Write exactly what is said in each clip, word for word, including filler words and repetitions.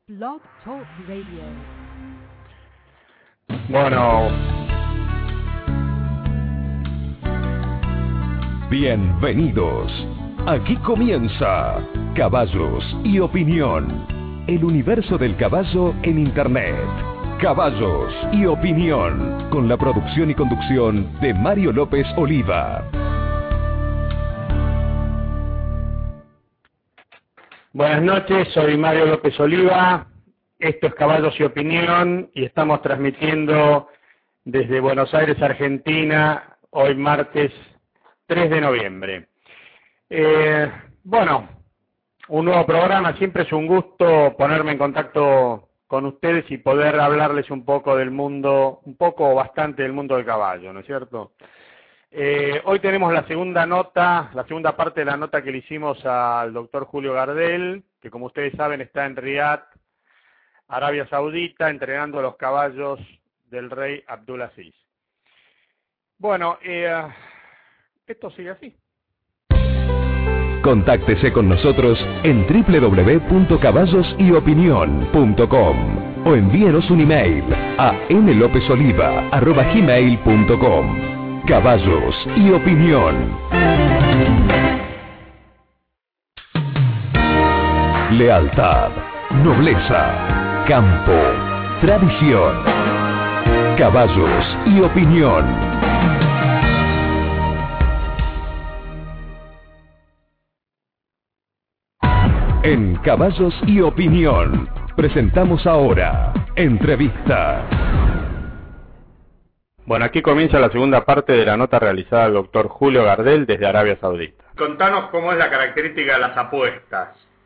Blog Talk Radio. Bueno. Bienvenidos. Aquí comienza Caballos y Opinión. El universo del caballo en Internet. Caballos y Opinión. Con la producción y conducción de Mario López Oliva. Buenas noches, soy Mario López Oliva. Esto es Caballos y Opinión y estamos transmitiendo desde Buenos Aires, Argentina, hoy martes tres de noviembre. Eh, bueno, un nuevo programa, siempre es un gusto ponerme en contacto con ustedes y poder hablarles un poco del mundo, un poco o bastante del mundo del caballo, ¿no es cierto? Eh, hoy tenemos la segunda nota, la segunda parte de la nota que le hicimos al doctor Julio Gardel, que como ustedes saben está en Riad, Arabia Saudita, entrenando a los caballos del rey Abdulaziz. Bueno, eh, esto sigue así. Contáctese con nosotros en doble u doble u doble u punto caballos y opinión punto com o envíenos un email a n lopez oliva arroba gmail punto com. Caballos y Opinión. Lealtad, nobleza, campo, tradición. Caballos y Opinión. En Caballos y Opinión, presentamos ahora Entrevista. Bueno, aquí comienza la segunda parte de la nota realizada al doctor Julio Gardel desde Arabia Saudita. Contanos cómo es la característica de las apuestas.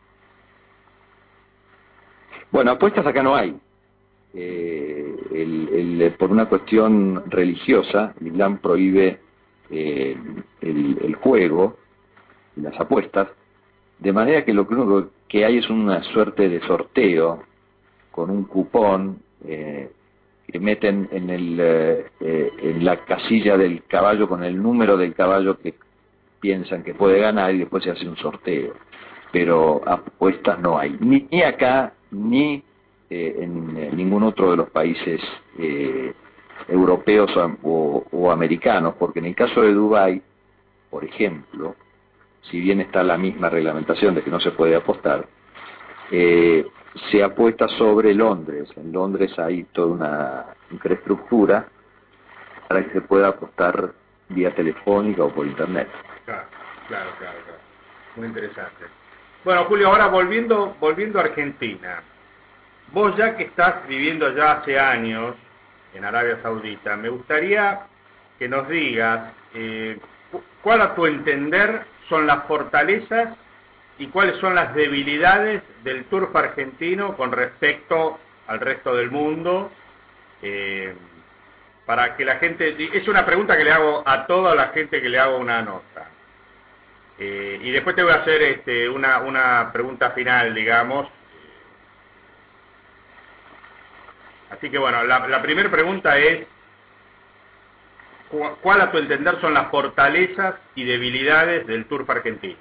Bueno, apuestas acá no hay. Eh, el, el, por una cuestión religiosa, el Islam prohíbe eh, el, el juego, las apuestas, de manera que lo único que hay es una suerte de sorteo con un cupón eh, que meten en, el, eh, eh, en la casilla del caballo con el número del caballo que piensan que puede ganar y después se hace un sorteo. Pero apuestas no hay, ni, ni acá ni eh, en eh, ningún otro de los países eh, europeos o, o, o americanos, porque en el caso de Dubái, por ejemplo, si bien está la misma reglamentación de que no se puede apostar, eh, se apuesta sobre Londres. En Londres hay toda una infraestructura para que se pueda apostar vía telefónica o por internet. Claro, claro, claro, claro. Muy interesante. Bueno, Julio, ahora volviendo, volviendo a Argentina. Vos ya que estás viviendo allá hace años en Arabia Saudita, me gustaría que nos digas eh, cuál a tu entender son las fortalezas y cuáles son las debilidades del turf argentino con respecto al resto del mundo, eh, para que la gente... Es una pregunta que le hago a toda la gente que le hago una nota. Eh, y después te voy a hacer este, una, una pregunta final, digamos. Así que bueno, la, la primera pregunta es, ¿cuál a tu entender son las fortalezas y debilidades del turf argentino?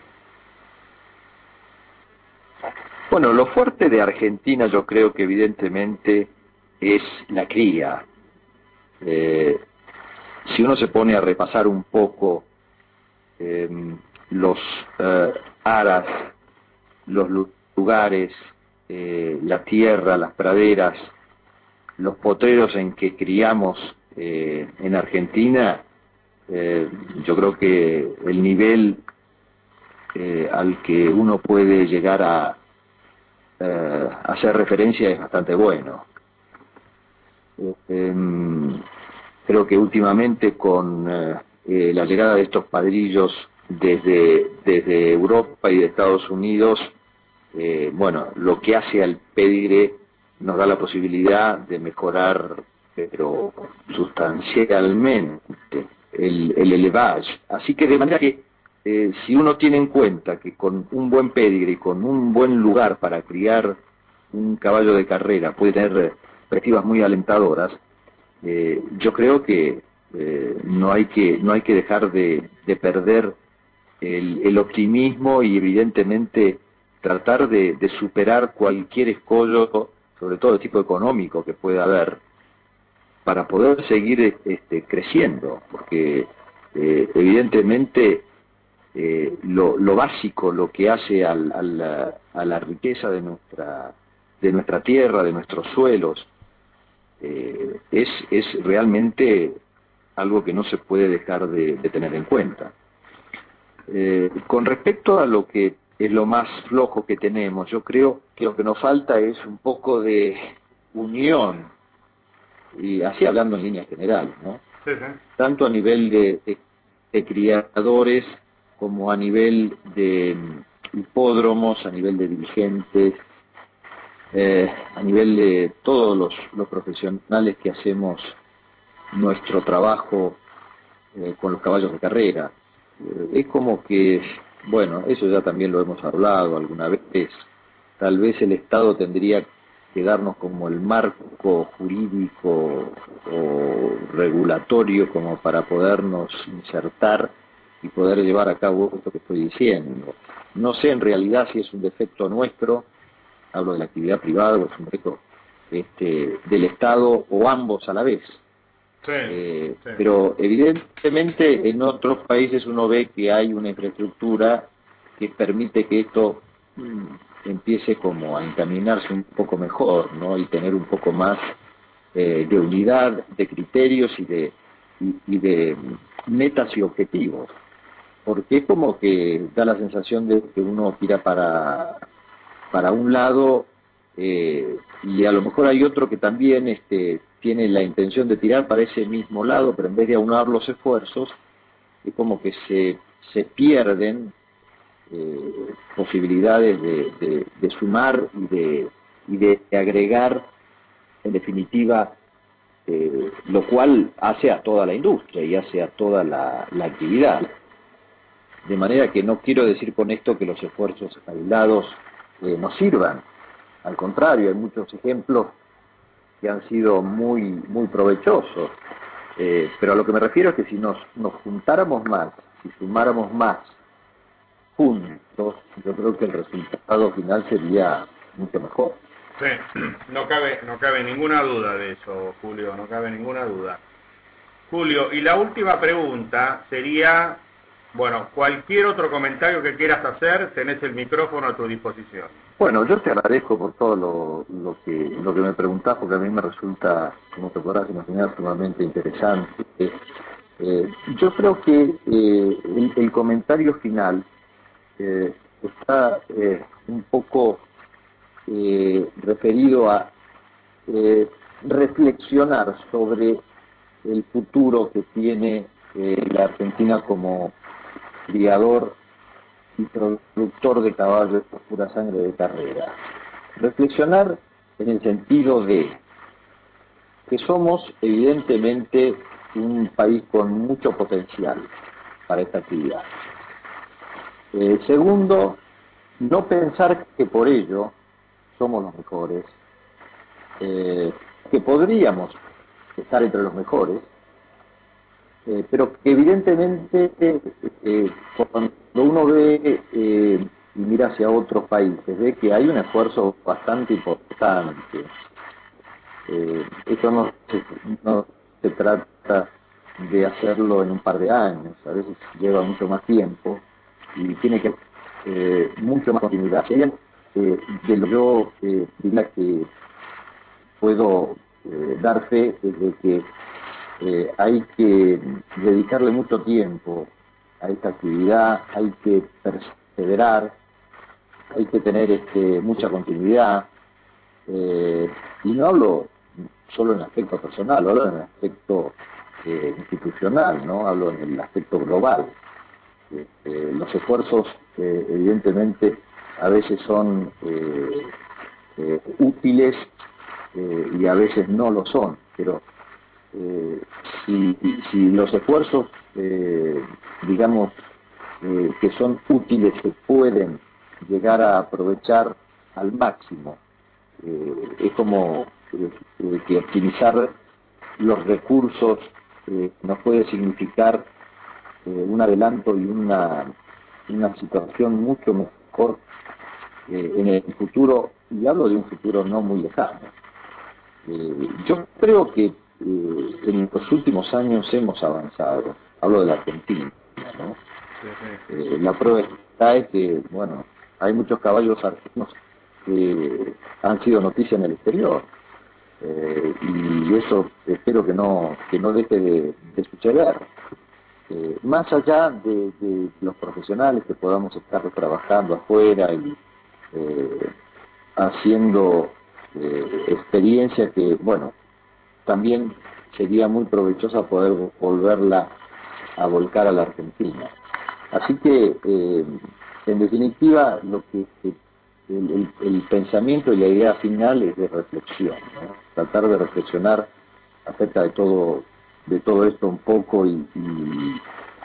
Bueno, lo fuerte de Argentina yo creo que evidentemente es la cría. Eh, si uno se pone a repasar un poco eh, los eh, aras, los lugares, eh, la tierra, las praderas, los potreros en que criamos eh, en Argentina, eh, yo creo que el nivel eh, al que uno puede llegar a eh, hacer referencia es bastante bueno. Eh, eh, creo que últimamente con eh, eh, la llegada de estos padrillos desde, desde Europa y de Estados Unidos, eh, bueno, lo que hace al pedigre nos da la posibilidad de mejorar, pero sustancialmente, el, el elevage. Así que de manera que eh, si uno tiene en cuenta que con un buen pedigre y con un buen lugar para criar un caballo de carrera puede tener perspectivas muy alentadoras, eh, yo creo que eh, no hay que no hay que dejar de, de perder el, el optimismo y evidentemente tratar de, de superar cualquier escollo sobre todo el tipo económico que puede haber, para poder seguir este, creciendo, porque eh, evidentemente eh, lo, lo básico, lo que hace al, al, a la riqueza de nuestra, de nuestra tierra, de nuestros suelos, eh, es, es realmente algo que no se puede dejar de, de tener en cuenta. Eh, con respecto a lo que es lo más flojo que tenemos, yo creo que lo que nos falta es un poco de unión, y así hablando en líneas generales, ¿no? Sí, sí. Tanto a nivel de, de, de criadores como a nivel de hipódromos, a nivel de dirigentes, eh, a nivel de todos los, los profesionales que hacemos nuestro trabajo eh, con los caballos de carrera. Eh, es como que, bueno, eso ya también lo hemos hablado alguna vez, tal vez el Estado tendría que darnos como el marco jurídico o regulatorio como para podernos insertar y poder llevar a cabo esto que estoy diciendo. No sé en realidad si es un defecto nuestro, hablo de la actividad privada, o es un defecto este, del Estado, o ambos a la vez. Sí, eh, sí. Pero evidentemente en otros países uno ve que hay una infraestructura que permite que esto mmm, empiece como a encaminarse un poco mejor, ¿no? Y tener un poco más eh, de unidad de criterios y de, y, y de metas y objetivos. Porque es como que da la sensación de que uno tira para, para un lado eh, y a lo mejor hay otro que también este, tiene la intención de tirar para ese mismo lado, pero en vez de aunar los esfuerzos, es como que se, se pierden Eh, posibilidades de, de, de sumar y de, y de agregar, en definitiva, eh, lo cual hace a toda la industria y hace a toda la, la actividad. De manera que no quiero decir con esto que los esfuerzos aislados eh, no sirvan. Al contrario, hay muchos ejemplos que han sido muy, muy provechosos. Eh, pero a lo que me refiero es que si nos, nos juntáramos más, si sumáramos más, juntos, yo creo que el resultado final sería mucho mejor. Sí, no cabe, no cabe ninguna duda de eso, Julio, no cabe ninguna duda. Julio, y la última pregunta sería, bueno, cualquier otro comentario que quieras hacer, tenés el micrófono a tu disposición. Bueno, yo te agradezco por todo lo, lo que lo que me preguntás, porque a mí me resulta, como te podrás imaginar, sumamente interesante. Eh, yo creo que eh, el, el comentario final Eh, está eh, un poco eh, referido a eh, reflexionar sobre el futuro que tiene eh, la Argentina como criador y productor de caballos por pura sangre de carrera. Reflexionar en el sentido de que somos evidentemente un país con mucho potencial para esta actividad. Eh, segundo, no pensar que por ello somos los mejores, eh, que podríamos estar entre los mejores, eh, pero que evidentemente eh, cuando uno ve eh, y mira hacia otros países, ve que hay un esfuerzo bastante importante. Eh, eso no se, no se trata de hacerlo en un par de años, a veces lleva mucho más tiempo y tiene que eh, mucho más continuidad. Eh, de lo que yo eh, diría que puedo eh, dar fe es de que eh, hay que dedicarle mucho tiempo a esta actividad, hay que perseverar, hay que tener este, mucha continuidad, eh, y no hablo solo en el aspecto personal, hablo en el aspecto eh, institucional, ¿no? Hablo en el aspecto global. Eh, los esfuerzos eh, evidentemente a veces son eh, eh, útiles eh, y a veces no lo son, pero eh, si, si los esfuerzos eh, digamos eh, que son útiles se pueden llegar a aprovechar al máximo, eh, es como eh, que optimizar los recursos eh, nos puede significar Eh, un adelanto y una, una situación mucho mejor eh, en el futuro, y hablo de un futuro no muy lejano. Eh, yo creo que eh, en los últimos años hemos avanzado. Hablo de la Argentina, ¿no? Sí, sí. Eh, la prueba está es que, bueno, hay muchos caballos argentinos que han sido noticia en el exterior. Eh, y eso espero que no que no deje de, de suceder. Eh, más allá de, de los profesionales que podamos estar trabajando afuera y eh, haciendo eh, experiencia que, bueno, también sería muy provechosa poder volverla a volcar a la Argentina. Así que, eh, en definitiva, lo que, que el, el, el pensamiento y la idea final es de reflexión, ¿no? Tratar de reflexionar acerca de todo de todo esto un poco y, y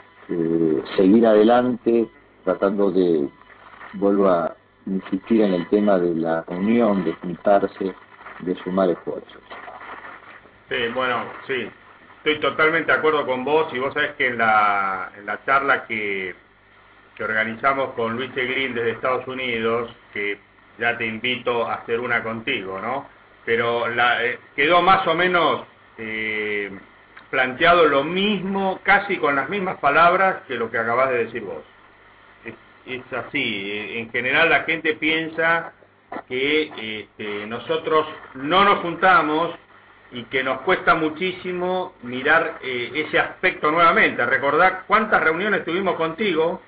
eh, seguir adelante, tratando de, vuelvo a insistir en el tema de la unión, de juntarse, de sumar esfuerzos. Sí, bueno, sí. Estoy totalmente de acuerdo con vos y vos sabés que en la, en la charla que, que organizamos con Luis Eglín desde Estados Unidos, que ya te invito a hacer una contigo, ¿no? Pero la, eh, quedó más o menos eh, planteado lo mismo, casi con las mismas palabras que lo que acabás de decir vos. Es, es así, en general la gente piensa que este, nosotros no nos juntamos y que nos cuesta muchísimo mirar eh, ese aspecto nuevamente. Recordá cuántas reuniones tuvimos contigo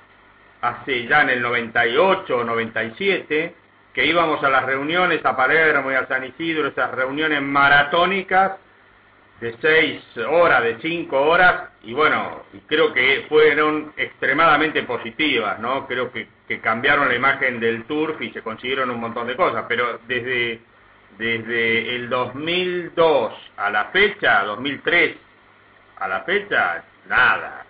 hace ya en el noventa y ocho o noventa y siete, que íbamos a las reuniones a Palermo y a San Isidro, esas reuniones maratónicas de seis horas, de cinco horas, y bueno, creo que fueron extremadamente positivas, ¿no? Creo que, que cambiaron la imagen del turf y se consiguieron un montón de cosas, pero desde, desde el dos mil dos a la fecha, dos mil tres a la fecha, nada.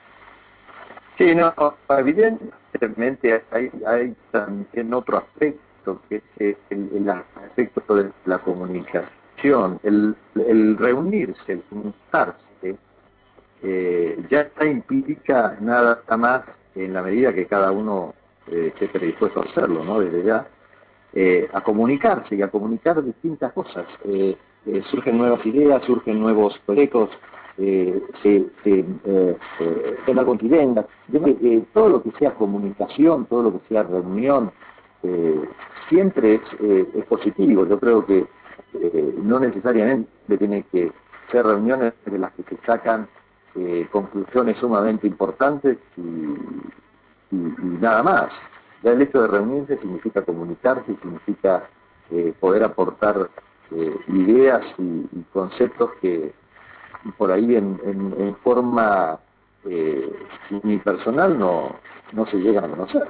Sí, no, evidentemente hay, hay también otro aspecto, que es el, el aspecto de la comunicación, el, el reunirse, el juntarse, eh, ya está implica nada más en la medida que cada uno eh, esté predispuesto a hacerlo, ¿no? Desde ya, eh, a comunicarse y a comunicar distintas cosas. Eh, eh, surgen nuevas ideas, surgen nuevos proyectos, eh, se, se eh, eh, tema contienda. Yo creo que eh, todo lo que sea comunicación, todo lo que sea reunión, eh, siempre es, eh, es positivo. Yo creo que eh, no necesariamente tiene que ser reuniones de las que se sacan eh, conclusiones sumamente importantes y, y, y nada más. Ya el hecho de reunirse significa comunicarse, significa eh, poder aportar eh, ideas y, y conceptos que por ahí en, en, en forma eh, unipersonal no, no se llegan a conocer.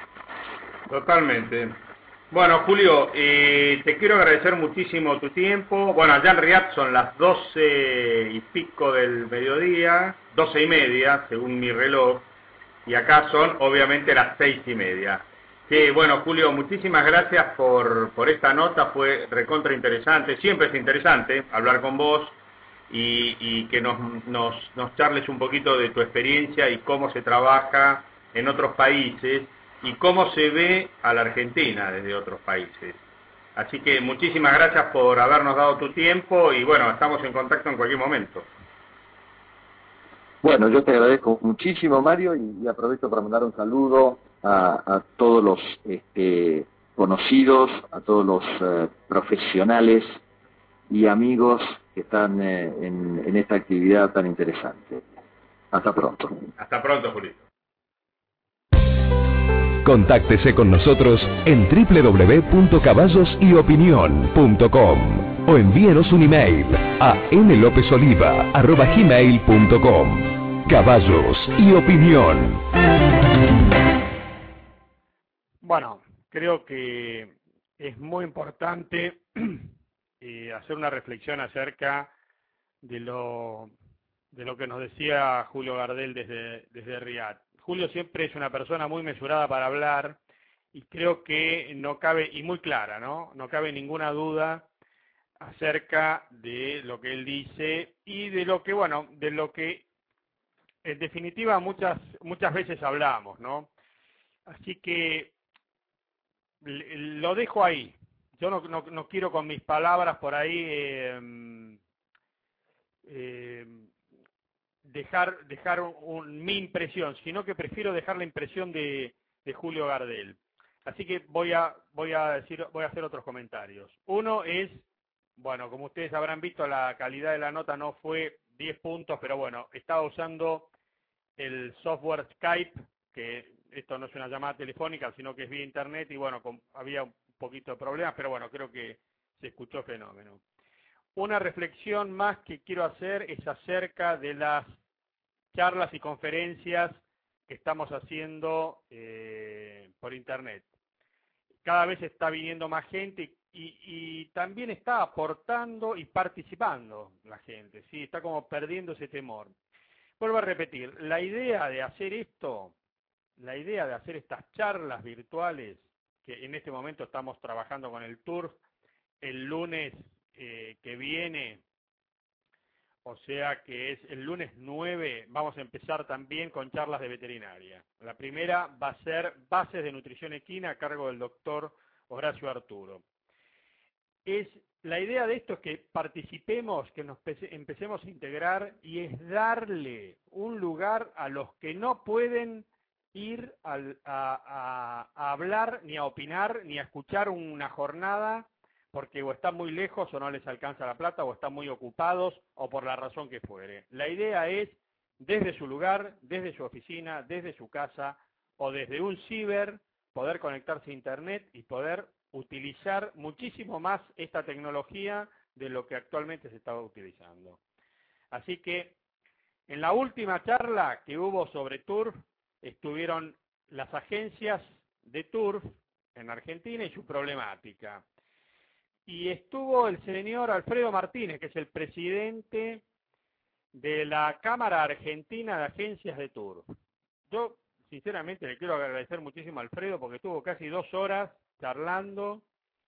Totalmente. Bueno, Julio, eh, te quiero agradecer muchísimo tu tiempo. Bueno, allá en Riyadh son las doce y pico del mediodía, doce y media, según mi reloj, y acá son obviamente las seis y media. Que bueno, Julio, muchísimas gracias por, por esta nota, fue recontra interesante, siempre es interesante hablar con vos y, y que nos, nos, nos charles un poquito de tu experiencia y cómo se trabaja en otros países y cómo se ve a la Argentina desde otros países. Así que muchísimas gracias por habernos dado tu tiempo y bueno, estamos en contacto en cualquier momento. Bueno, yo te agradezco muchísimo, Mario, y, y aprovecho para mandar un saludo a, a todos los este, conocidos, a todos los eh, profesionales y amigos que están eh, en, en esta actividad tan interesante. Hasta pronto. Hasta pronto, Julito. Contáctese con nosotros en doble u doble u doble u punto caballos y opinión punto com o envíenos un email a n lopez oliva arroba gmail punto com. Caballos y Opinión. Bueno, creo que es muy importante eh, hacer una reflexión acerca de lo de lo que nos decía Julio Gardel desde, desde Riyadh. Julio siempre es una persona muy mesurada para hablar y creo que no cabe, y muy clara, ¿no? No cabe ninguna duda acerca de lo que él dice y de lo que, bueno, de lo que en definitiva muchas, muchas veces hablamos, ¿no? Así que lo dejo ahí, yo no, no, no quiero con mis palabras por ahí eh, eh, dejar, dejar un, un, mi impresión, sino que prefiero dejar la impresión de, de Julio Gardel. Así que voy a, voy a decir, voy a hacer otros comentarios. Uno es, bueno, como ustedes habrán visto, la calidad de la nota no fue diez puntos, pero bueno, estaba usando el software Skype, que esto no es una llamada telefónica, sino que es vía internet, y bueno, con, había un poquito de problemas, pero bueno, creo que se escuchó fenómeno. Una reflexión más que quiero hacer es acerca de las charlas y conferencias que estamos haciendo eh, por internet. Cada vez está viniendo más gente y, y, y también está aportando y participando la gente, ¿sí? Está como perdiendo ese temor. Vuelvo a repetir, la idea de hacer esto, la idea de hacer estas charlas virtuales, que en este momento estamos trabajando con el Turf, el lunes eh, que viene, o sea que es el lunes nueve, vamos a empezar también con charlas de veterinaria. La primera va a ser Bases de Nutrición Equina a cargo del doctor Horacio Arturo. Es, la idea de esto es que participemos, que nos empecemos a integrar y es darle un lugar a los que no pueden ir a, a, a hablar, ni a opinar, ni a escuchar una jornada, porque o están muy lejos o no les alcanza la plata, o están muy ocupados, o por la razón que fuere. La idea es, desde su lugar, desde su oficina, desde su casa, o desde un ciber, poder conectarse a internet y poder utilizar muchísimo más esta tecnología de lo que actualmente se estaba utilizando. Así que, en la última charla que hubo sobre Turf, estuvieron las agencias de Turf en Argentina y su problemática. Y estuvo el señor Alfredo Martínez, que es el presidente de la Cámara Argentina de Agencias de Turf. Yo, sinceramente, le quiero agradecer muchísimo a Alfredo porque estuvo casi dos horas charlando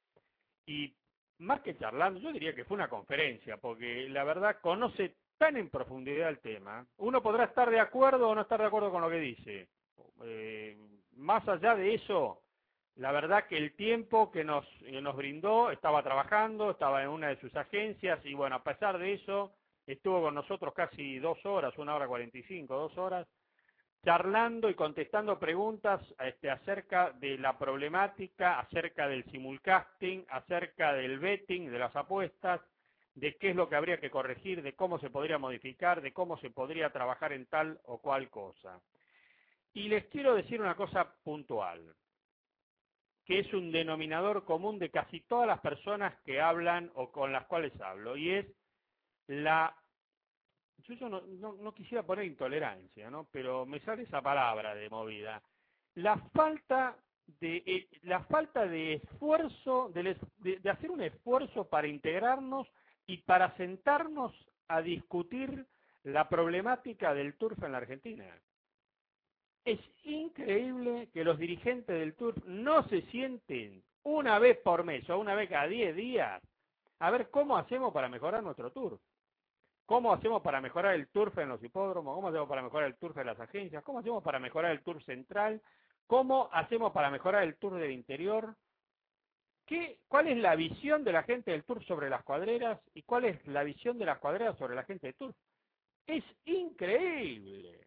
y más que charlando, yo diría que fue una conferencia, porque la verdad conoce tan en profundidad el tema. Uno podrá estar de acuerdo o no estar de acuerdo con lo que dice. Eh, más allá de eso, la verdad que el tiempo que nos, que nos brindó, estaba trabajando, estaba en una de sus agencias y bueno, a pesar de eso, estuvo con nosotros casi dos horas, una hora cuarenta y cinco, dos horas, charlando y contestando preguntas este, acerca de la problemática, acerca del simulcasting, acerca del betting, de las apuestas, de qué es lo que habría que corregir, de cómo se podría modificar, de cómo se podría trabajar en tal o cual cosa. Y les quiero decir una cosa puntual, que es un denominador común de casi todas las personas que hablan o con las cuales hablo, y es la... Yo, yo no, no, no quisiera poner intolerancia, ¿no? Pero me sale esa palabra de movida. La falta de, eh, la falta de esfuerzo, de, de, de hacer un esfuerzo para integrarnos y para sentarnos a discutir la problemática del turf en la Argentina. Es increíble que los dirigentes del turf no se sienten una vez por mes o una vez cada diez días a ver cómo hacemos para mejorar nuestro turf. ¿Cómo hacemos para mejorar el turf en los hipódromos? ¿Cómo hacemos para mejorar el turf en las agencias? ¿Cómo hacemos para mejorar el turf central? ¿Cómo hacemos para mejorar el turf del interior? ¿Qué, ¿Cuál es la visión de la gente del turf sobre las cuadreras? ¿Y cuál es la visión de las cuadreras sobre la gente del turf? Es increíble.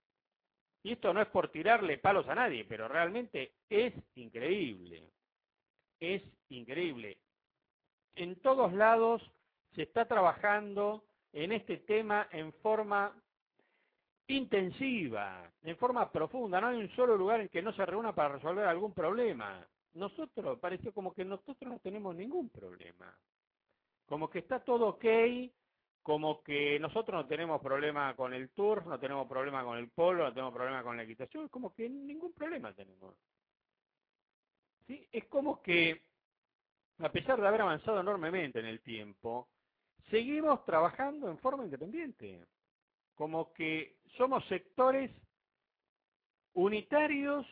Y esto no es por tirarle palos a nadie, pero realmente es increíble. Es increíble. En todos lados se está trabajando en este tema en forma intensiva, en forma profunda. No hay un solo lugar en que no se reúna para resolver algún problema. Nosotros, parece como que nosotros no tenemos ningún problema. Como que está todo ok, como que nosotros no tenemos problema con el turf, no tenemos problema con el polo, no tenemos problema con la equitación, como que ningún problema tenemos. ¿Sí? Es como que, a pesar de haber avanzado enormemente en el tiempo, seguimos trabajando en forma independiente, como que somos sectores unitarios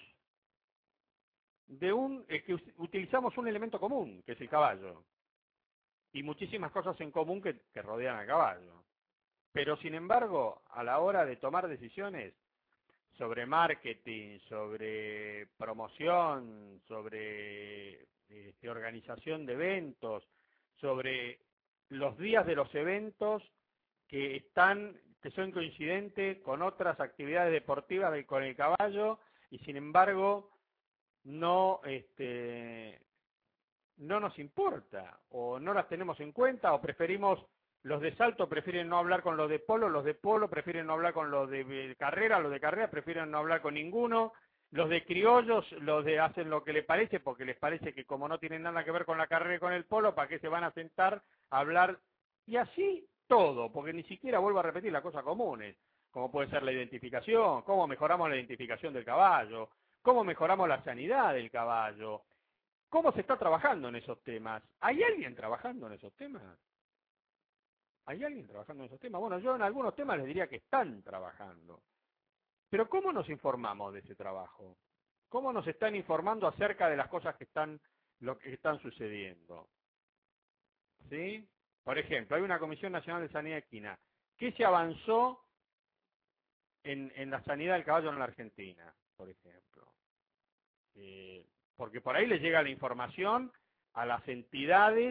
de un, eh, que utilizamos un elemento común, que es el caballo, y muchísimas cosas en común que, que rodean al caballo. Pero sin embargo, a la hora de tomar decisiones, sobre marketing, sobre promoción, sobre este, organización de eventos, sobre los días de los eventos que están, que son coincidentes con otras actividades deportivas de, con el caballo, y sin embargo no este, no nos importa, o no las tenemos en cuenta, o preferimos, los de salto prefieren no hablar con los de polo, los de polo prefieren no hablar con los de carrera, los de carrera prefieren no hablar con ninguno, los de criollos, los de hacen lo que les parece, porque les parece que como no tienen nada que ver con la carrera y con el polo, ¿para qué se van a sentar a hablar? Y así todo, porque ni siquiera vuelvo a repetir las cosas comunes, como puede ser la identificación, cómo mejoramos la identificación del caballo, cómo mejoramos la sanidad del caballo, cómo se está trabajando en esos temas. ¿Hay alguien trabajando en esos temas? ¿Hay alguien trabajando en esos temas? Bueno, yo en algunos temas les diría que están trabajando. Pero ¿cómo nos informamos de ese trabajo? ¿Cómo nos están informando acerca de las cosas que están, lo que están sucediendo? ¿Sí? Por ejemplo, hay una Comisión Nacional de Sanidad Equina. ¿Qué se avanzó en, en la sanidad del caballo en la Argentina, por ejemplo? Eh, porque por ahí les llega la información a las entidades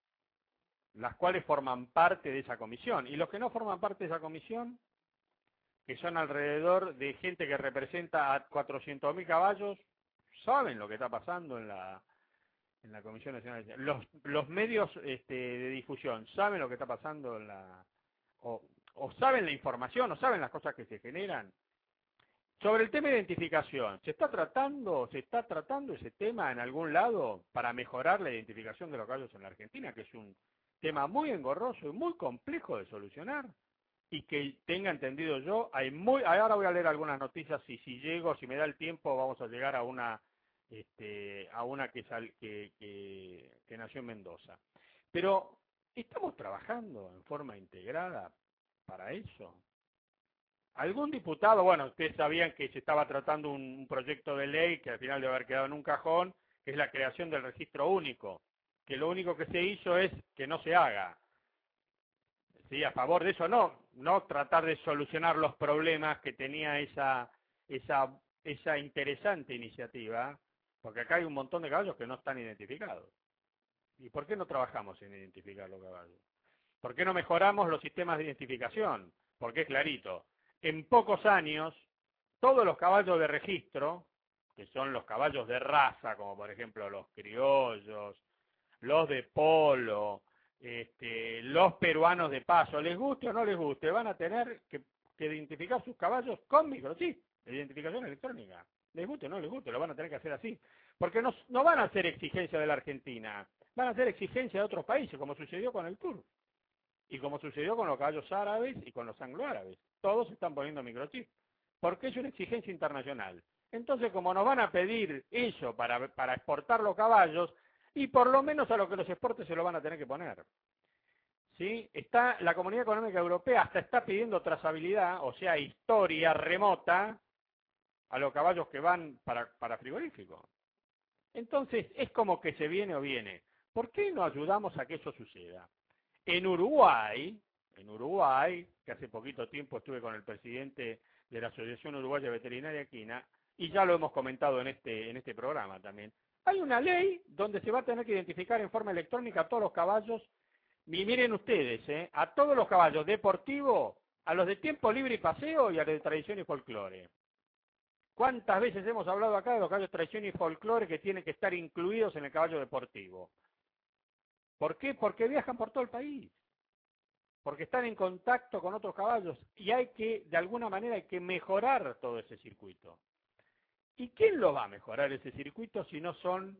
las cuales forman parte de esa comisión. Y los que no forman parte de esa comisión, que son alrededor de gente que representa a cuatrocientos mil caballos, saben lo que está pasando en la, en la Comisión Nacional. Los, los medios este, de difusión saben lo que está pasando en la... O, o saben la información, o saben las cosas que se generan. Sobre el tema de identificación, ¿se está tratando, se está tratando ese tema en algún lado para mejorar la identificación de los caballos en la Argentina, que es un tema muy engorroso y muy complejo de solucionar? Y que tenga entendido yo, hay muy, ahora voy a leer algunas noticias y si llego, si me da el tiempo, vamos a llegar a una, este, a una que, sal, que, que, que nació en Mendoza. Pero estamos trabajando en forma integrada para eso. Algún diputado, bueno, ustedes sabían que se estaba tratando un, un proyecto de ley que al final debe haber quedado en un cajón, que es la creación del registro único, que lo único que se hizo es que no se haga. Sí, a favor de eso no, no tratar de solucionar los problemas que tenía esa, esa, esa interesante iniciativa, porque acá hay un montón de caballos que no están identificados. ¿Y por qué no trabajamos en identificar los caballos? ¿Por qué no mejoramos los sistemas de identificación? Porque es clarito, en pocos años, todos los caballos de registro, que son los caballos de raza, como por ejemplo los criollos, los de polo, Este, los peruanos de paso, les guste o no les guste, van a tener que, que identificar sus caballos con microchip, de identificación electrónica. Les guste o no les guste, lo van a tener que hacer así. Porque no, no van a ser exigencia de la Argentina, van a ser exigencia de otros países, como sucedió con el Tour. Y como sucedió con los caballos árabes y con los anglo-árabes. Todos están poniendo microchip. Porque es una exigencia internacional. Entonces, como nos van a pedir eso para, para exportar los caballos, y por lo menos a lo que los exportes se lo van a tener que poner. ¿Sí? Está, la Comunidad Económica Europea hasta está pidiendo trazabilidad, o sea, historia remota, a los caballos que van para, para frigorífico. Entonces, es como que se viene o viene. ¿Por qué no ayudamos a que eso suceda? En Uruguay, en Uruguay, que hace poquito tiempo estuve con el presidente de la Asociación Uruguaya Veterinaria Equina, y ya lo hemos comentado en este, en este programa también, hay una ley donde se va a tener que identificar en forma electrónica a todos los caballos, y miren ustedes, ¿eh? A todos los caballos deportivos, a los de tiempo libre y paseo y a los de tradición y folclore. ¿Cuántas veces hemos hablado acá de los caballos de tradición y folclore que tienen que estar incluidos en el caballo deportivo? ¿Por qué? Porque viajan por todo el país. Porque están en contacto con otros caballos y hay que, de alguna manera, hay que mejorar todo ese circuito. ¿Y quién lo va a mejorar ese circuito si no son,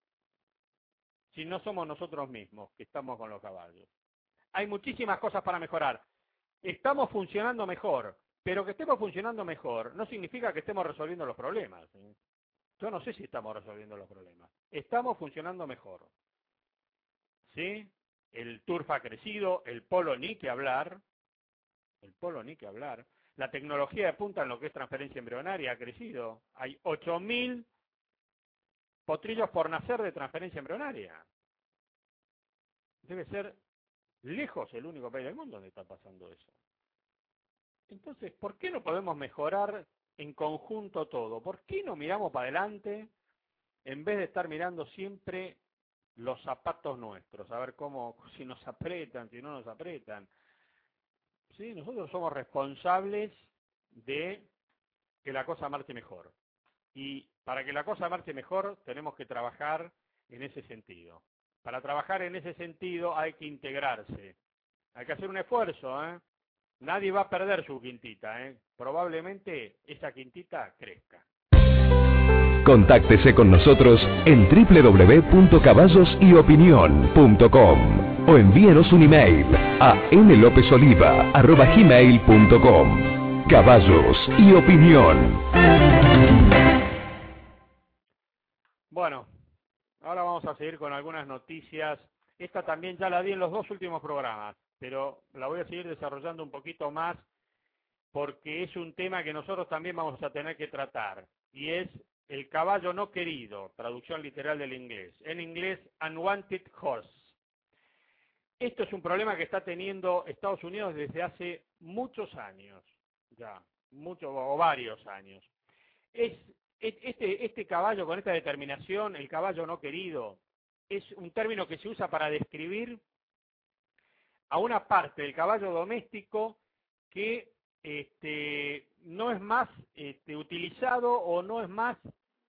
si no somos nosotros mismos que estamos con los caballos? Hay muchísimas cosas para mejorar. Estamos funcionando mejor, pero que estemos funcionando mejor no significa que estemos resolviendo los problemas, ¿sí? Yo no sé si estamos resolviendo los problemas. Estamos funcionando mejor. ¿Sí? El turf ha crecido, el polo ni que hablar, el polo ni que hablar. La tecnología de punta en lo que es transferencia embrionaria ha crecido. Hay ocho mil potrillos por nacer de transferencia embrionaria. Debe ser lejos el único país del mundo donde está pasando eso. Entonces, ¿por qué no podemos mejorar en conjunto todo. ¿Por qué no miramos para adelante en vez de estar mirando siempre los zapatos nuestros? A ver cómo, si nos apretan, si no nos apretan. ¿Sí? Nosotros somos responsables de que la cosa marche mejor. Y para que la cosa marche mejor tenemos que trabajar en ese sentido. Para trabajar en ese sentido hay que integrarse. Hay que hacer un esfuerzo, ¿eh? Nadie va a perder su quintita, ¿eh? Probablemente esa quintita crezca. Contáctese con nosotros en doble u doble u doble u punto caballos y opinión punto com o envíenos un email a n lopez oliva arroba gmail punto com. Caballos y Opinión. Bueno, ahora vamos a seguir con algunas noticias. Esta también ya la di en los dos últimos programas, pero la voy a seguir desarrollando un poquito más porque es un tema que nosotros también vamos a tener que tratar, y es el caballo no querido, traducción literal del inglés. En inglés, unwanted horse. Esto es un problema que está teniendo Estados Unidos desde hace muchos años, ya, muchos o varios años. Es este, este caballo con esta determinación, el caballo no querido, es un término que se usa para describir a una parte del caballo doméstico que este, no es más este, utilizado o no es más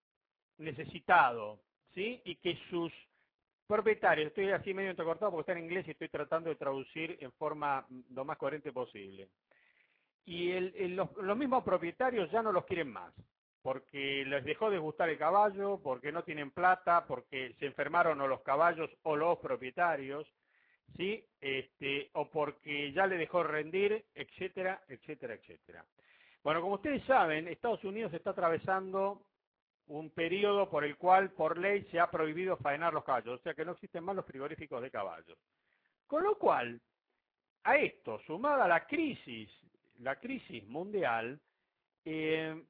necesitado, ¿sí? Y que sus propietarios, estoy así medio entrecortado porque está en inglés y estoy tratando de traducir en forma lo más coherente posible. Y el, el, los, los mismos propietarios ya no los quieren más, porque les dejó de gustar el caballo, porque no tienen plata, porque se enfermaron o los caballos o los propietarios, ¿sí? Este, o porque ya le dejó rendir, etcétera, etcétera, etcétera. Bueno, como ustedes saben, Estados Unidos está atravesando un periodo por el cual, por ley, se ha prohibido faenar los caballos, o sea que no existen más los frigoríficos de caballos. Con lo cual, a esto, sumada la crisis, la crisis mundial, eh,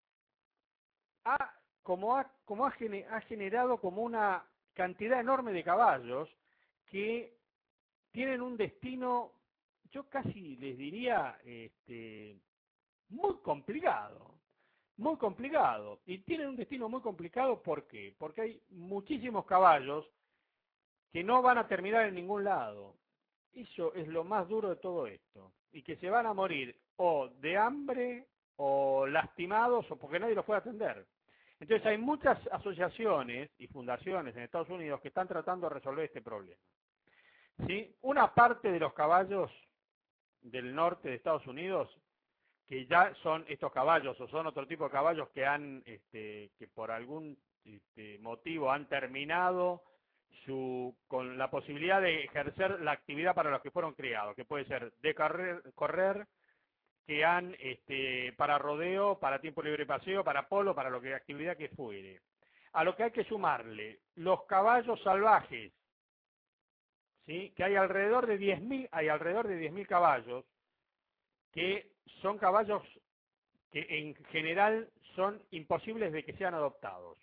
ha, como, ha, como ha, gener, ha generado como una cantidad enorme de caballos que tienen un destino, yo casi les diría, este, muy complicado. Muy complicado, y tienen un destino muy complicado, ¿por qué? Porque hay muchísimos caballos que no van a terminar en ningún lado. Eso es lo más duro de todo esto, y que se van a morir o de hambre, o lastimados, o porque nadie los puede atender. Entonces hay muchas asociaciones y fundaciones en Estados Unidos que están tratando de resolver este problema. ¿Sí? Una parte de los caballos del norte de Estados Unidos, que ya son estos caballos o son otro tipo de caballos que han, este, que por algún este, motivo han terminado su, con la posibilidad de ejercer la actividad para los que fueron criados, que puede ser de correr, correr que han este, para rodeo, para tiempo libre y paseo, para polo, para lo que actividad que fuere. A lo que hay que sumarle los caballos salvajes, ¿sí? Que hay alrededor de diez mil, hay alrededor de diez mil caballos que son caballos que en general son imposibles de que sean adoptados,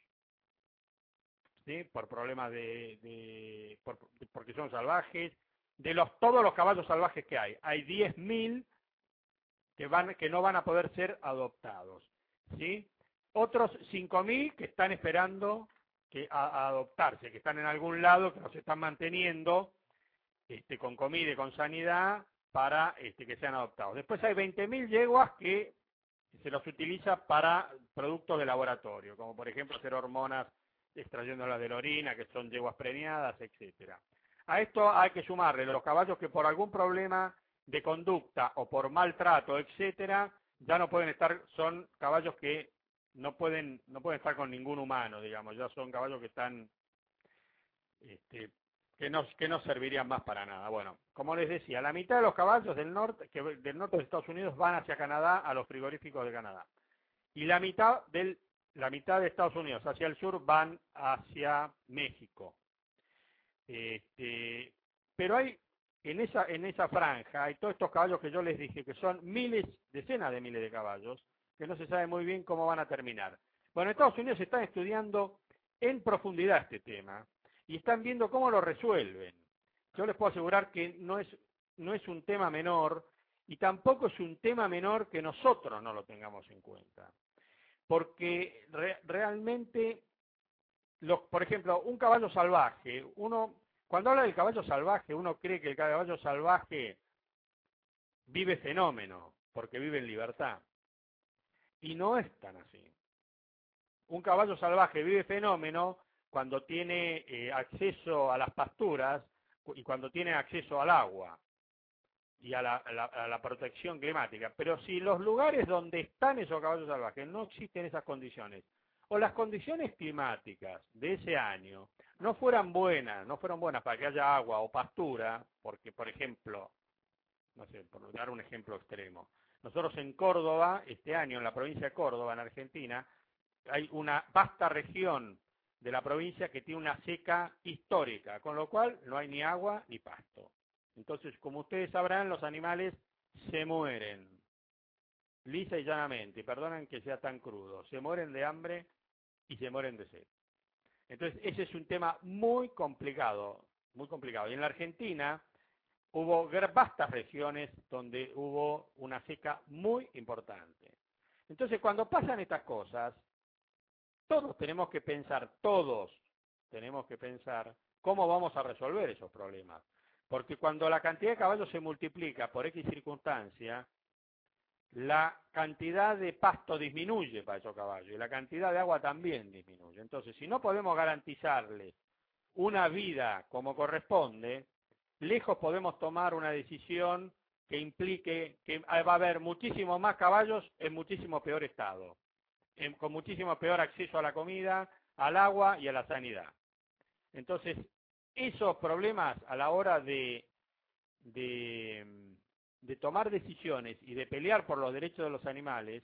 ¿sí? Por problemas de, de por, porque son salvajes. De los todos los caballos salvajes que hay, hay diez mil que van que no van a poder ser adoptados, ¿sí? Otros cinco mil que están esperando que a, a adoptarse, que están en algún lado, que los están manteniendo este, con comida y con sanidad, para este, que sean adoptados. Después hay veinte mil yeguas que se los utiliza para productos de laboratorio, como por ejemplo hacer hormonas extrayéndolas de la orina, que son yeguas preñadas, etcétera. A esto hay que sumarle los caballos que por algún problema de conducta o por maltrato, etcétera, ya no pueden estar, son caballos que no pueden no pueden estar con ningún humano, digamos, ya son caballos que están este, que no, que no servirían más para nada. Bueno, como les decía, la mitad de los caballos del norte, que del norte de Estados Unidos van hacia Canadá, a los frigoríficos de Canadá. Y la mitad, del, la mitad de Estados Unidos hacia el sur van hacia México. Este, pero hay, en esa, en esa franja, hay todos estos caballos que yo les dije, que son miles, decenas de miles de caballos, que no se sabe muy bien cómo van a terminar. Bueno, en Estados Unidos se están estudiando en profundidad este tema, y están viendo cómo lo resuelven. Yo les puedo asegurar que no es, no es un tema menor, y tampoco es un tema menor que nosotros no lo tengamos en cuenta. porque re, realmente, los, por ejemplo, un caballo salvaje, uno, cuando habla del caballo salvaje, uno cree que el caballo salvaje vive fenómeno, porque vive en libertad. Y no es tan así. Un caballo salvaje vive fenómeno cuando tiene eh, acceso a las pasturas y cuando tiene acceso al agua y a la, a, la, a la protección climática. Pero si los lugares donde están esos caballos salvajes no existen esas condiciones, o las condiciones climáticas de ese año no fueran buenas, no fueron buenas para que haya agua o pastura, porque, por ejemplo, no sé, por dar un ejemplo extremo, nosotros en Córdoba, este año en la provincia de Córdoba, en Argentina, hay una vasta región de la provincia que tiene una seca histórica, con lo cual no hay ni agua ni pasto. Entonces, como ustedes sabrán, los animales se mueren, lisa y llanamente, perdonen que sea tan crudo, se mueren de hambre y se mueren de sed. Entonces, ese es un tema muy complicado, muy complicado. Y en la Argentina hubo vastas regiones donde hubo una seca muy importante. Entonces, cuando pasan estas cosas, todos tenemos que pensar, todos tenemos que pensar cómo vamos a resolver esos problemas. Porque cuando la cantidad de caballos se multiplica por X circunstancia, la cantidad de pasto disminuye para esos caballos y la cantidad de agua también disminuye. Entonces, si no podemos garantizarles una vida como corresponde, lejos podemos tomar una decisión que implique que va a haber muchísimos más caballos en muchísimo peor estado, en, con muchísimo peor acceso a la comida, al agua y a la sanidad. Entonces, esos problemas a la hora de, de, de tomar decisiones y de pelear por los derechos de los animales,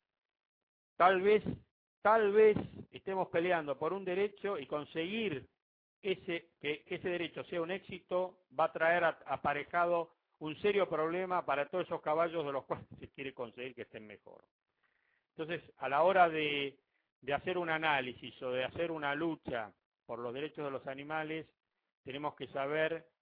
tal vez, tal vez estemos peleando por un derecho y conseguir ese, que, que ese derecho sea un éxito, va a traer a, aparejado un serio problema para todos esos caballos de los cuales se quiere conseguir que estén mejor. Entonces, a la hora de, de hacer un análisis o de hacer una lucha por los derechos de los animales, tenemos que saber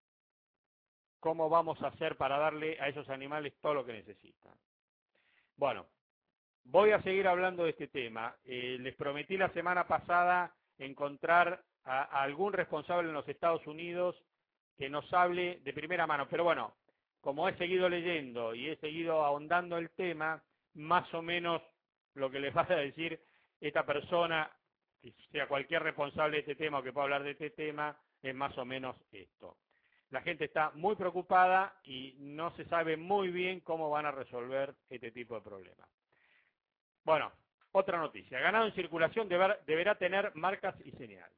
cómo vamos a hacer para darle a esos animales todo lo que necesitan. Bueno, voy a seguir hablando de este tema. Eh, les prometí la semana pasada encontrar a, a algún responsable en los Estados Unidos que nos hable de primera mano, pero bueno, como he seguido leyendo y he seguido ahondando el tema, más o menos lo que les va a decir esta persona, que sea cualquier responsable de este tema o que pueda hablar de este tema, es más o menos esto. La gente está muy preocupada y no se sabe muy bien cómo van a resolver este tipo de problemas. Bueno, otra noticia. Ganado en circulación deber, deberá tener marcas y señales.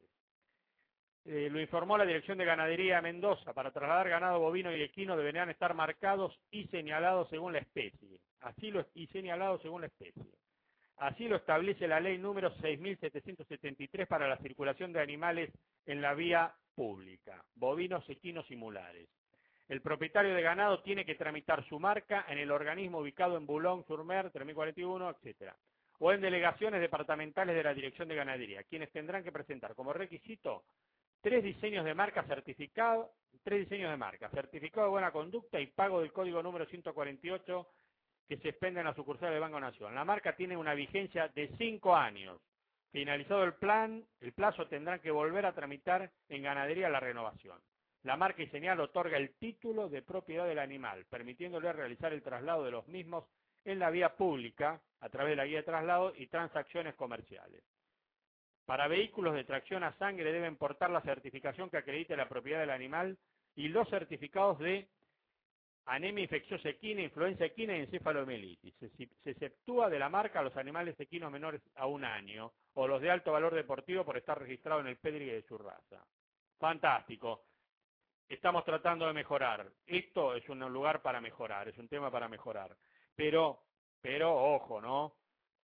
Eh, lo informó la Dirección de Ganadería de Mendoza. Para trasladar ganado bovino y equino deberán estar marcados y señalados según la especie. Así lo, y señalados según la especie. Así lo establece la ley número seis mil setecientos setenta y tres para la circulación de animales en la vía pública, bovinos, equinos y mulares. El propietario de ganado tiene que tramitar su marca en el organismo ubicado en Boulogne-sur-Mer, tres mil cuarenta y uno, etcétera, o en delegaciones departamentales de la Dirección de Ganadería, quienes tendrán que presentar como requisito tres diseños de marca certificado, tres diseños de marca, certificado de buena conducta y pago del código número ciento cuarenta y ocho que se expende en la sucursal del Banco Nación. La marca tiene una vigencia de cinco años. Finalizado el plan, el plazo tendrán que volver a tramitar en ganadería la renovación. La marca y señal otorga el título de propiedad del animal, permitiéndole realizar el traslado de los mismos en la vía pública, a través de la guía de traslado y transacciones comerciales. Para vehículos de tracción a sangre deben portar la certificación que acredite la propiedad del animal y los certificados de anemia infecciosa equina, influenza equina y encefalomielitis. Se, se exceptúa de la marca a los animales equinos menores a un año o los de alto valor deportivo por estar registrados en el pedigree de su raza. Fantástico. Estamos tratando de mejorar. Esto es un lugar para mejorar, es un tema para mejorar. Pero, pero ojo, ¿no?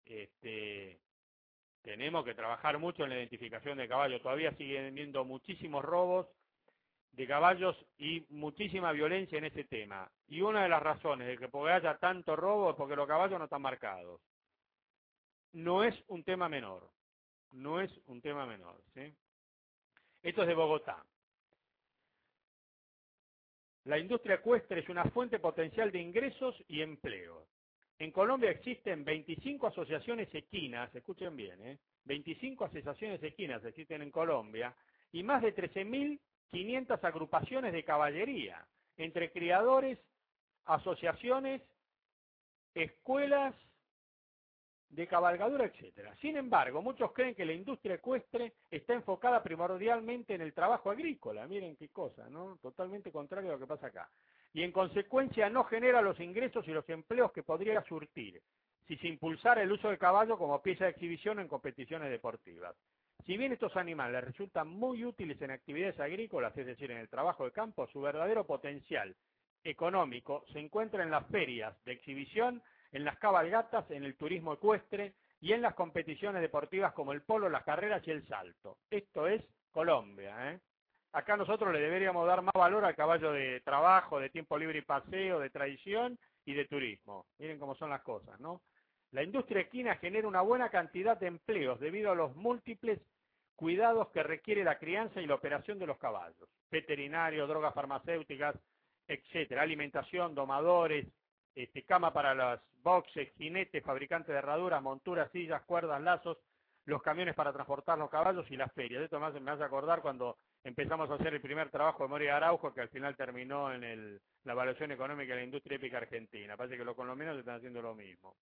Este, tenemos que trabajar mucho en la identificación de caballos. Todavía siguen viendo muchísimos robos de caballos y muchísima violencia en ese tema. Y una de las razones de que porque haya tanto robo es porque los caballos no están marcados. No es un tema menor. No es un tema menor, ¿sí? Esto es de Bogotá. La industria ecuestre es una fuente potencial de ingresos y empleo. En Colombia existen veinticinco asociaciones equinas, escuchen bien, ¿eh? veinticinco asociaciones equinas existen en Colombia y más de trece mil quinientas agrupaciones de caballería, entre criadores, asociaciones, escuelas de cabalgadura, etcétera. Sin embargo, muchos creen que la industria ecuestre está enfocada primordialmente en el trabajo agrícola. Miren qué cosa, ¿no? Totalmente contrario a lo que pasa acá. Y en consecuencia no genera los ingresos y los empleos que podría surtir si se impulsara el uso del caballo como pieza de exhibición en competiciones deportivas. Si bien estos animales resultan muy útiles en actividades agrícolas, es decir, en el trabajo de campo, su verdadero potencial económico se encuentra en las ferias de exhibición, en las cabalgatas, en el turismo ecuestre y en las competiciones deportivas como el polo, las carreras y el salto. Esto es Colombia, ¿eh? Acá nosotros le deberíamos dar más valor al caballo de trabajo, de tiempo libre y paseo, de tradición y de turismo. Miren cómo son las cosas, ¿no? La industria equina genera una buena cantidad de empleos debido a los múltiples cuidados que requiere la crianza y la operación de los caballos. Veterinario, drogas farmacéuticas, etcétera, alimentación, domadores, este, cama para los boxes, jinetes, fabricantes de herraduras, monturas, sillas, cuerdas, lazos, los camiones para transportar los caballos y las ferias. Esto me hace, me hace acordar cuando empezamos a hacer el primer trabajo de Moria Araujo, que al final terminó en el, la evaluación económica de la industria hípica argentina. Parece que los colombianos están haciendo lo mismo.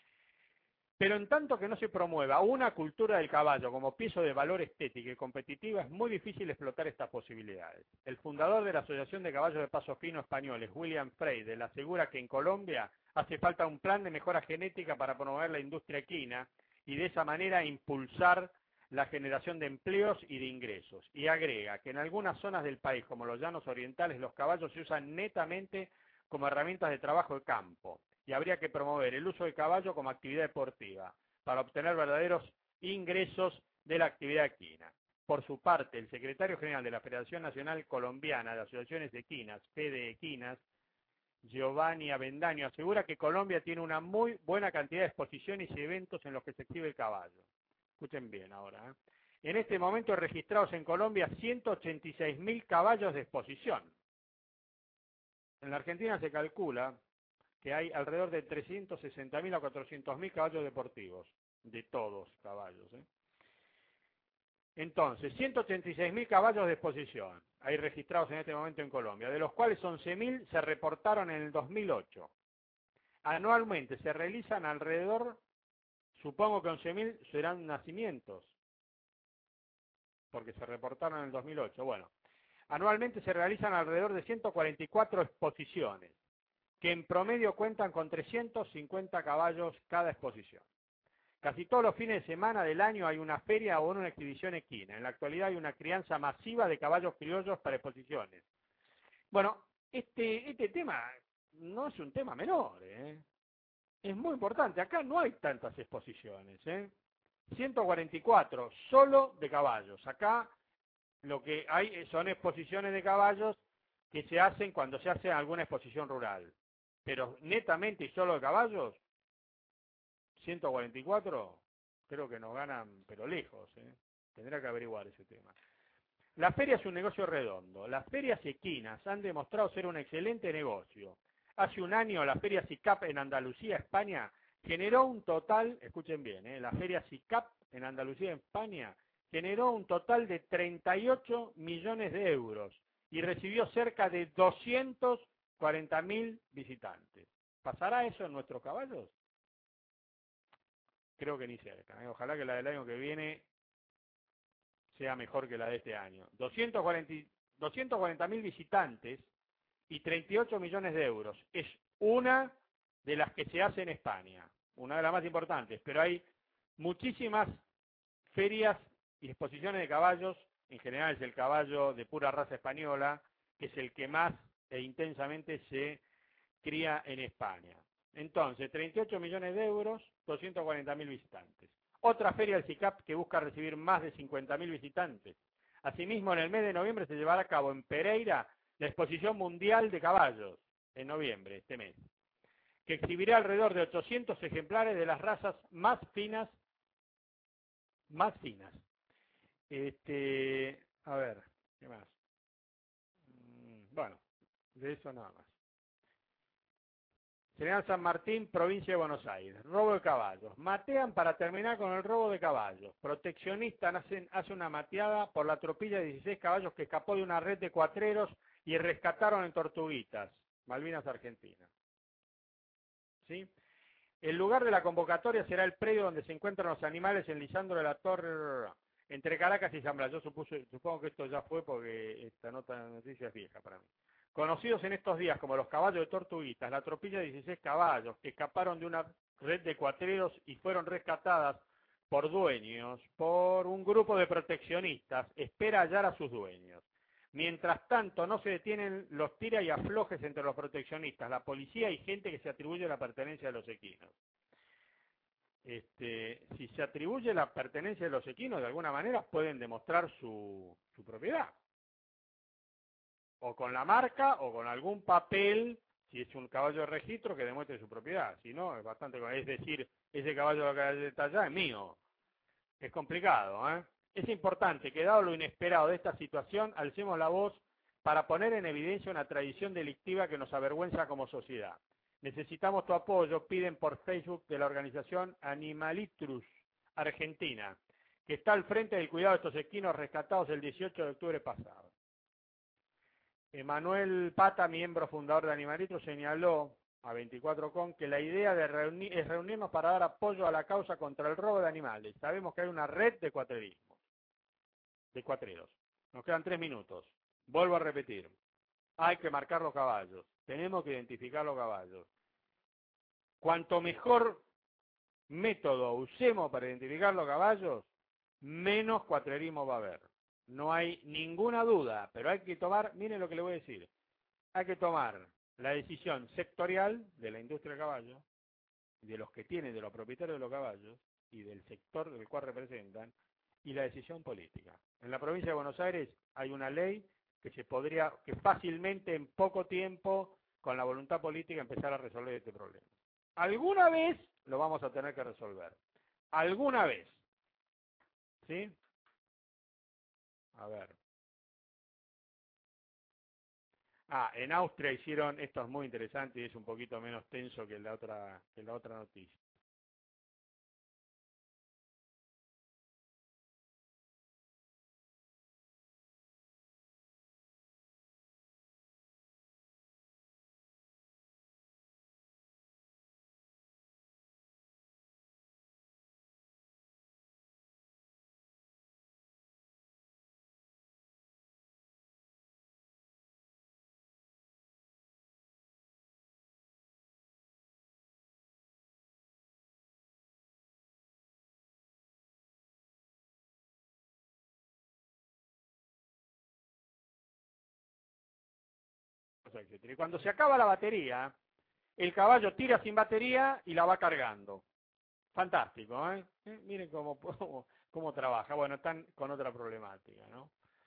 Pero en tanto que no se promueva una cultura del caballo como piso de valor estético y competitiva, es muy difícil explotar estas posibilidades. El fundador de la Asociación de Caballos de Paso Fino Españoles, William Freire, asegura que en Colombia hace falta un plan de mejora genética para promover la industria equina y de esa manera impulsar la generación de empleos y de ingresos. Y agrega que en algunas zonas del país, como los llanos orientales, los caballos se usan netamente como herramientas de trabajo de campo. Y habría que promover el uso del caballo como actividad deportiva para obtener verdaderos ingresos de la actividad equina. Por su parte, el secretario general de la Federación Nacional Colombiana de Asociaciones Equinas, Fede Equinas, Giovanni Avendaño, asegura que Colombia tiene una muy buena cantidad de exposiciones y eventos en los que se exhibe el caballo. Escuchen bien ahora, ¿eh? En este momento registrados en Colombia ciento ochenta y seis mil caballos de exposición. En la Argentina se calcula que hay alrededor de trescientos sesenta mil a cuatrocientos mil caballos deportivos, de todos caballos, ¿eh? Entonces, ciento ochenta y seis mil caballos de exposición hay registrados en este momento en Colombia, de los cuales once mil se reportaron en el dos mil ocho. Anualmente se realizan alrededor, supongo que once mil serán nacimientos, porque se reportaron en el dos mil ocho. Bueno, anualmente se realizan alrededor de ciento cuarenta y cuatro exposiciones, que en promedio cuentan con trescientos cincuenta caballos cada exposición. Casi todos los fines de semana del año hay una feria o una exhibición equina. En la actualidad hay una crianza masiva de caballos criollos para exposiciones. Bueno, este, este tema no es un tema menor, ¿eh? Es muy importante. Acá no hay tantas exposiciones, ¿eh? ciento cuarenta y cuatro, solo de caballos. Acá lo que hay son exposiciones de caballos que se hacen cuando se hace alguna exposición rural. Pero netamente y solo de caballos, ciento cuarenta y cuatro, creo que nos ganan, pero lejos, ¿eh? Tendrá que averiguar ese tema. La feria es un negocio redondo. Las ferias equinas han demostrado ser un excelente negocio. Hace un año la feria SICAP en Andalucía, España, generó un total, escuchen bien, ¿eh? La feria SICAP en Andalucía, España, generó un total de treinta y ocho millones de euros y recibió cerca de doscientos cuarenta mil visitantes. ¿Pasará eso en nuestros caballos? Creo que ni cerca, ¿eh? Ojalá que la del año que viene sea mejor que la de este año. doscientos cuarenta mil visitantes y treinta y ocho millones de euros. Es una de las que se hace en España, una de las más importantes, pero hay muchísimas ferias y exposiciones de caballos. En general es el caballo de pura raza española, que es el que más e intensamente se cría en España. Entonces, treinta y ocho millones de euros, doscientos cuarenta mil visitantes. Otra feria del SICAP que busca recibir más de cincuenta mil visitantes. Asimismo, en el mes de noviembre se llevará a cabo en Pereira la Exposición Mundial de Caballos, en noviembre, este mes, que exhibirá alrededor de ochocientos ejemplares de las razas más finas, más finas. Este, a ver, ¿qué más? Bueno, de eso nada más. General San Martín, provincia de Buenos Aires. Robo de caballos. Matean para terminar con el robo de caballos. Proteccionista hace, hace una mateada por la tropilla de dieciséis caballos que escapó de una red de cuatreros y rescataron en Tortuguitas, Malvinas, Argentina. ¿Sí? El lugar de la convocatoria será el predio donde se encuentran los animales en Lisandro de la Torre, entre Caracas y San Blas. Yo supuso, supongo que esto ya fue porque esta nota de noticia es vieja para mí. Conocidos en estos días como los caballos de Tortuguitas, la tropilla de dieciséis caballos que escaparon de una red de cuatreros y fueron rescatadas por dueños, por un grupo de proteccionistas, espera hallar a sus dueños. Mientras tanto, no se detienen los tira y aflojes entre los proteccionistas, la policía y gente que se atribuye la pertenencia de los equinos. Este, si se atribuye la pertenencia de los equinos, de alguna manera pueden demostrar su, su propiedad. O con la marca o con algún papel, si es un caballo de registro, que demuestre su propiedad. Si no, es bastante, es decir, ese caballo que está allá es mío. Es complicado, ¿eh? Es importante que, dado lo inesperado de esta situación, alcemos la voz para poner en evidencia una tradición delictiva que nos avergüenza como sociedad. Necesitamos tu apoyo, piden por Facebook de la organización Animalitrus Argentina, que está al frente del cuidado de estos equinos rescatados el dieciocho de octubre pasado. Emanuel Pata, miembro fundador de Animalitrus, señaló a veinticuatro con que la idea de reunir, es reunirnos para dar apoyo a la causa contra el robo de animales. Sabemos que hay una red de cuatrerismo, de cuatreros. Nos quedan tres minutos. Vuelvo a repetir. Hay que marcar los caballos. Tenemos que identificar los caballos. Cuanto mejor método usemos para identificar los caballos, menos cuatrerismo va a haber. No hay ninguna duda, pero hay que tomar, miren lo que le voy a decir, hay que tomar la decisión sectorial de la industria del caballo, de los que tienen, de los propietarios de los caballos y del sector del cual representan, y la decisión política. En la provincia de Buenos Aires hay una ley que se podría, que fácilmente en poco tiempo, con la voluntad política, empezar a resolver este problema. Alguna vez lo vamos a tener que resolver. Alguna vez. ¿Sí? A ver. Ah, en Austria hicieron, esto es muy interesante y es un poquito menos tenso que la otra, que la otra noticia. Y cuando se acaba la batería, el caballo tira sin batería y la va cargando. Fantástico, ¿eh? ¿Eh? Miren cómo, cómo, cómo trabaja. Bueno, están con otra problemática, ¿no?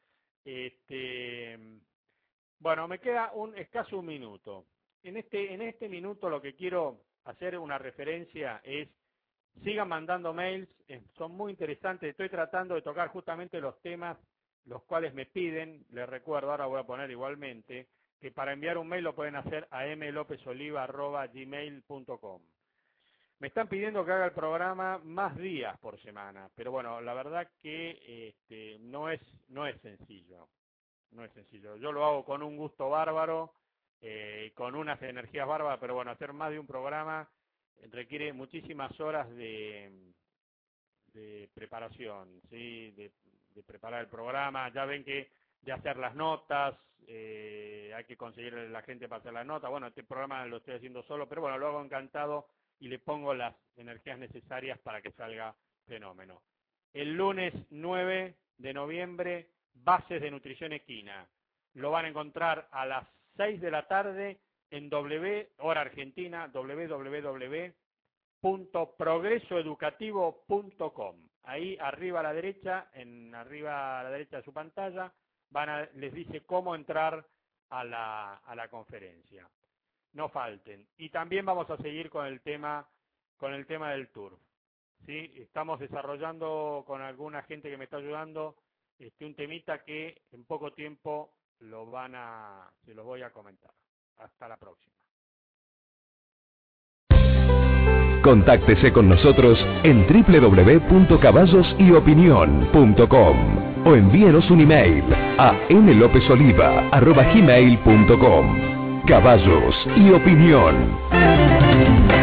Este, bueno, me queda un escaso un minuto. En este, en este minuto lo que quiero hacer una referencia es, sigan mandando mails, eh, son muy interesantes. Estoy tratando de tocar justamente los temas los cuales me piden. Les recuerdo, ahora voy a poner igualmente, que para enviar un mail lo pueden hacer a m lopez oliva arroba gmail punto com. Me están pidiendo que haga el programa más días por semana, pero bueno, la verdad que este, no es no es sencillo, no es sencillo. Yo lo hago con un gusto bárbaro, eh, con unas energías bárbaras, pero bueno, hacer más de un programa requiere muchísimas horas de, de preparación, ¿sí? De, de preparar el programa. Ya ven que de hacer las notas, eh, hay que conseguirle a la gente para hacer las notas. Bueno, este programa lo estoy haciendo solo, pero bueno, lo hago encantado y le pongo las energías necesarias para que salga fenómeno. El lunes nueve de noviembre, Bases de Nutrición Equina. Lo van a encontrar a las seis de la tarde en W, hora argentina, doble u doble u doble u punto progreso educativo punto com. Ahí arriba a la derecha, en arriba a la derecha de su pantalla, van a, les dice cómo entrar a la, a la conferencia. No falten. Y también vamos a seguir con el tema, con el tema del tour. ¿Sí? Estamos desarrollando con alguna gente que me está ayudando este, un temita que en poco tiempo lo van a, se los voy a comentar. Hasta la próxima. Contáctese con nosotros en doble u doble u doble u punto caballos y opinión punto com o envíenos un email a n lopez oliva arroba gmail punto com. Caballos y Opinión.